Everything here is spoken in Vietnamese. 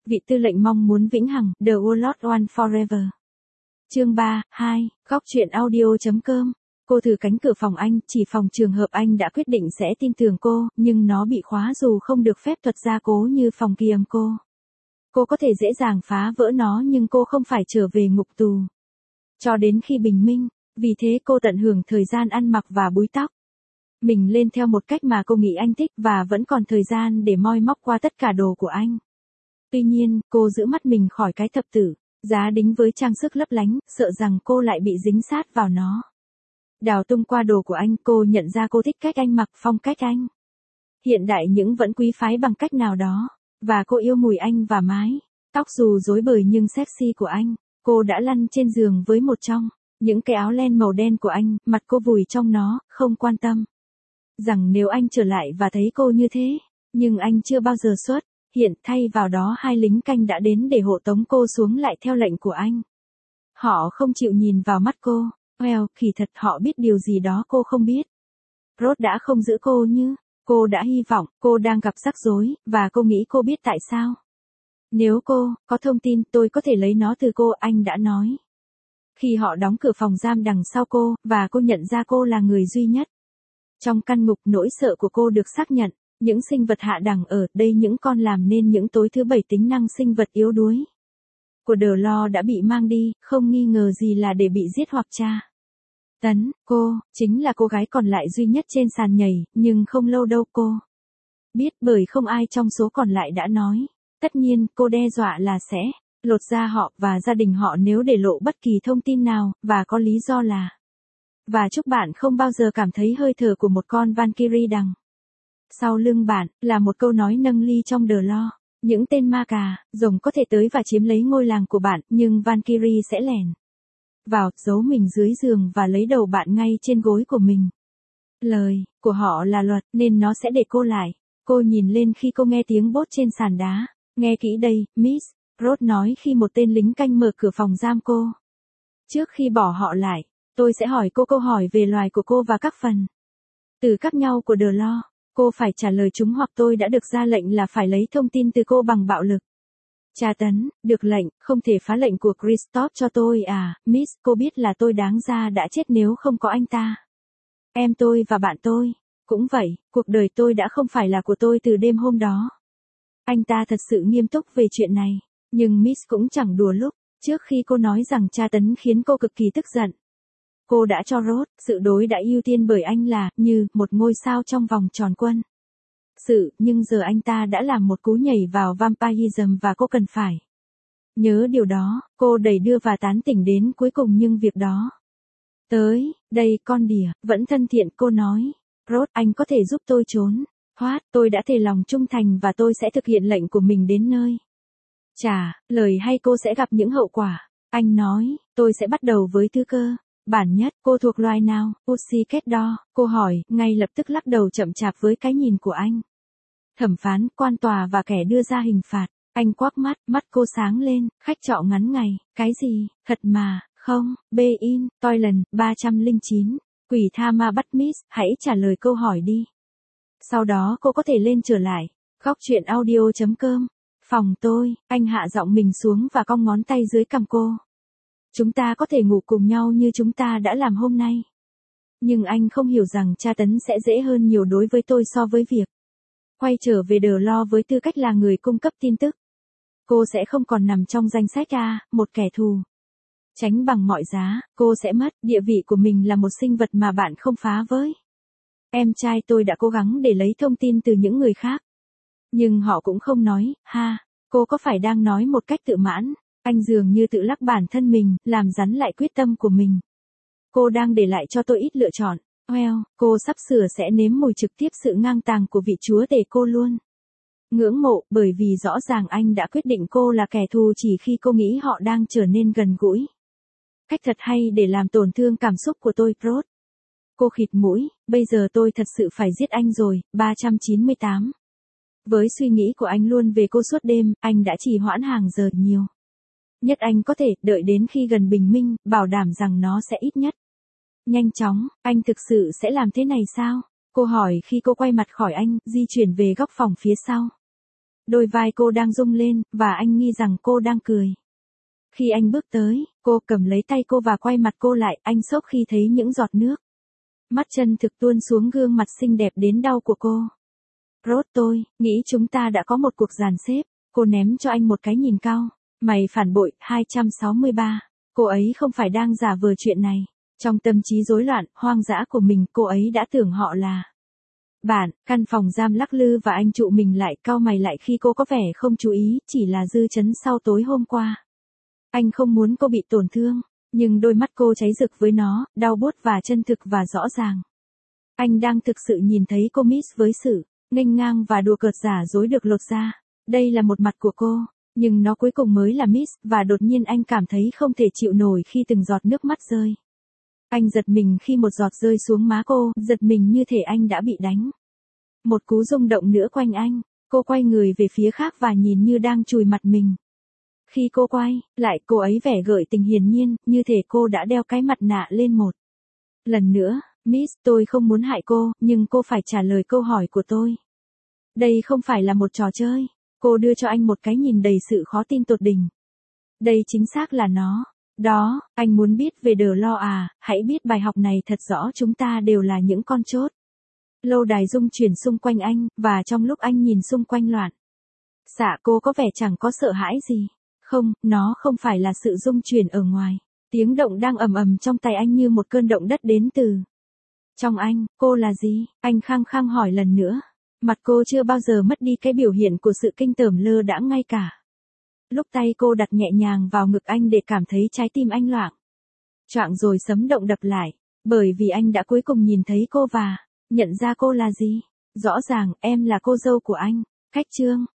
Vị tư lệnh mong muốn vĩnh hằng, The Warlord One Forever. Chương 3, 2, góc truyện audio.com. Cô thử cánh cửa phòng anh, chỉ phòng trường hợp anh đã quyết định sẽ tin tưởng cô, nhưng nó bị khóa dù không được phép thuật gia cố như phòng kiềm cô. Cô có thể dễ dàng phá vỡ nó nhưng cô không phải trở về ngục tù. Cho đến khi bình minh, vì thế cô tận hưởng thời gian ăn mặc và búi tóc. Mình lên theo một cách mà cô nghĩ anh thích và vẫn còn thời gian để moi móc qua tất cả đồ của anh. Tuy nhiên, cô giữ mắt mình khỏi cái thập tử, giá đính với trang sức lấp lánh, sợ rằng cô lại bị dính sát vào nó. Đào tung qua đồ của anh, cô nhận ra cô thích cách anh mặc, phong cách anh. Hiện đại nhưng vẫn quý phái bằng cách nào đó. Và cô yêu mùi anh và mái tóc dù rối bời nhưng sexy của anh. Cô đã lăn trên giường với một trong những cái áo len màu đen của anh, mặt cô vùi trong nó, không quan tâm rằng nếu anh trở lại và thấy cô như thế. Nhưng anh chưa bao giờ xuất hiện, thay vào đó hai lính canh đã đến để hộ tống cô xuống lại theo lệnh của anh. Họ không chịu nhìn vào mắt cô. Well, kỳ thật họ biết điều gì đó cô không biết. Rose đã không giữ cô như cô đã hy vọng. Cô đang gặp rắc rối, và cô nghĩ cô biết tại sao. Nếu cô có thông tin, tôi có thể lấy nó từ cô, anh đã nói. Khi họ đóng cửa phòng giam đằng sau cô, và cô nhận ra cô là người duy nhất trong căn ngục, nỗi sợ của cô được xác nhận. Những sinh vật hạ đẳng ở đây, những con làm nên những tối thứ bảy tính năng sinh vật yếu đuối của The Law đã bị mang đi, không nghi ngờ gì là để bị giết hoặc tra tấn. Cô chính là cô gái còn lại duy nhất trên sàn nhảy, nhưng không lâu đâu cô biết, bởi không ai trong số còn lại đã nói. Tất nhiên, cô đe dọa là sẽ lột da họ và gia đình họ nếu để lộ bất kỳ thông tin nào, và có lý do là và chúc bạn không bao giờ cảm thấy hơi thở của một con Valkyrie đằng sau lưng bạn, là một câu nói nâng ly trong The Law. Những tên ma cà, rồng có thể tới và chiếm lấy ngôi làng của bạn, nhưng Valkyrie sẽ lẻn vào, giấu mình dưới giường và lấy đầu bạn ngay trên gối của mình. Lời của họ là luật, nên nó sẽ để cô lại. Cô nhìn lên khi cô nghe tiếng bốt trên sàn đá. Nghe kỹ đây, Miss, Rose nói khi một tên lính canh mở cửa phòng giam cô. Trước khi bỏ họ lại, tôi sẽ hỏi cô câu hỏi về loài của cô và các phần từ khác nhau của The Law. Cô phải trả lời chúng, hoặc tôi đã được ra lệnh là phải lấy thông tin từ cô bằng bạo lực. Tra tấn, được lệnh, không thể phá lệnh của Christophe cho tôi à, Miss, cô biết là tôi đáng ra đã chết nếu không có anh ta. Em tôi và bạn tôi cũng vậy, cuộc đời tôi đã không phải là của tôi từ đêm hôm đó. Anh ta thật sự nghiêm túc về chuyện này, nhưng Miss cũng chẳng đùa lúc. Trước khi cô nói rằng tra tấn khiến cô cực kỳ tức giận, cô đã cho Rose sự đối đãi ưu tiên bởi anh là như một ngôi sao trong vòng tròn quân sự, nhưng giờ anh ta đã làm một cú nhảy vào vampirism và cô cần phải nhớ điều đó. Cô đẩy đưa và tán tỉnh đến cuối cùng, nhưng việc đó tới đây con đỉa vẫn thân thiện. Cô nói, Rose, anh có thể giúp tôi trốn thoát, tôi đã thề lòng trung thành và tôi sẽ thực hiện lệnh của mình đến nơi trả lời, hay cô sẽ gặp những hậu quả. Anh nói, tôi sẽ bắt đầu với thứ cơ bản nhất. Cô thuộc loài nào? Pussycat Dolls, cô hỏi, ngay lập tức lắc đầu chậm chạp với cái nhìn của anh. Thẩm phán, quan tòa và kẻ đưa ra hình phạt. Anh quắc mắt cô sáng lên. Khách trọ ngắn ngày, cái gì, thật mà, không, B-in, Toilet, 309. Quỷ tha ma bắt Miss, hãy trả lời câu hỏi đi. Sau đó cô có thể lên trở lại. Góc truyện audio.com. Phòng tôi, anh hạ giọng mình xuống và cong ngón tay dưới cằm cô. Chúng ta có thể ngủ cùng nhau như chúng ta đã làm hôm nay. Nhưng anh không hiểu rằng tra tấn sẽ dễ hơn nhiều đối với tôi so với việc quay trở về The Law với tư cách là người cung cấp tin tức. Cô sẽ không còn nằm trong danh sách một kẻ thù tránh bằng mọi giá. Cô sẽ mất địa vị của mình là một sinh vật mà bạn không phá với. Em trai tôi đã cố gắng để lấy thông tin từ những người khác, nhưng họ cũng không nói. Cô có phải đang nói một cách tự mãn? Anh dường như tự lắc bản thân mình, làm rắn lại quyết tâm của mình. Cô đang để lại cho tôi ít lựa chọn. Well, cô sắp sửa sẽ nếm mùi trực tiếp sự ngang tàng của vị chúa tể cô luôn ngưỡng mộ, bởi vì rõ ràng anh đã quyết định cô là kẻ thù chỉ khi cô nghĩ họ đang trở nên gần gũi. Cách thật hay để làm tổn thương cảm xúc của tôi, Rose. Cô khịt mũi, bây giờ tôi thật sự phải giết anh rồi. 398. Với suy nghĩ của anh luôn về cô suốt đêm, anh đã trì hoãn hàng giờ nhiều nhất anh có thể, đợi đến khi gần bình minh, bảo đảm rằng nó sẽ ít nhất nhanh chóng. Anh thực sự sẽ làm thế này sao? Cô hỏi khi cô quay mặt khỏi anh, di chuyển về góc phòng phía sau. Đôi vai cô đang rung lên, và anh nghi rằng cô đang cười. Khi anh bước tới, cô cầm lấy tay cô và quay mặt cô lại, anh sốc khi thấy những giọt nước. Mắt chân thực tuôn xuống gương mặt xinh đẹp đến đau của cô. Rốt tôi, nghĩ chúng ta đã có một cuộc dàn xếp. Cô ném cho anh một cái nhìn cau. Mày phản bội, 263. Cô ấy không phải đang giả vờ chuyện này. Trong tâm trí rối loạn, hoang dã của mình, cô ấy đã tưởng họ là bạn. Căn phòng giam lắc lư và anh trụ mình lại, cau mày lại khi cô có vẻ không chú ý, chỉ là dư chấn sau tối hôm qua. Anh không muốn cô bị tổn thương, nhưng đôi mắt cô cháy rực với nó, đau buốt và chân thực và rõ ràng. Anh đang thực sự nhìn thấy cô miss với sự nghênh ngang và đùa cợt giả dối được lột ra. Đây là một mặt của cô, nhưng nó cuối cùng mới là miss, và đột nhiên anh cảm thấy không thể chịu nổi khi từng giọt nước mắt rơi. Anh giật mình khi một giọt rơi xuống má cô, giật mình như thể anh đã bị đánh. Một cú rung động nữa quanh anh, cô quay người về phía khác và nhìn như đang chùi mặt mình. Khi cô quay lại, cô ấy vẻ gợi tình hiển nhiên, như thể cô đã đeo cái mặt nạ lên một lần nữa. Miss, tôi không muốn hại cô, nhưng cô phải trả lời câu hỏi của tôi. Đây không phải là một trò chơi. Cô đưa cho anh một cái nhìn đầy sự khó tin tột đỉnh. Đây chính xác là nó. Đó, anh muốn biết về The Law à, hãy biết bài học này thật rõ, chúng ta đều là những con chốt. Lâu đài rung chuyển xung quanh anh, và trong lúc anh nhìn xung quanh loạn xạ, cô có vẻ chẳng có sợ hãi gì. Không, nó không phải là sự rung chuyển ở ngoài. Tiếng động đang ầm ầm trong tay anh như một cơn động đất đến từ trong anh. Cô là gì? Anh khăng khăng hỏi lần nữa. Mặt cô chưa bao giờ mất đi cái biểu hiện của sự kinh tởm lơ đãng, ngay cả lúc tay cô đặt nhẹ nhàng vào ngực anh để cảm thấy trái tim anh loạng choạng rồi sấm động đập lại. Bởi vì anh đã cuối cùng nhìn thấy cô và nhận ra cô là gì. Rõ ràng, em là cô dâu của anh. Khách trương.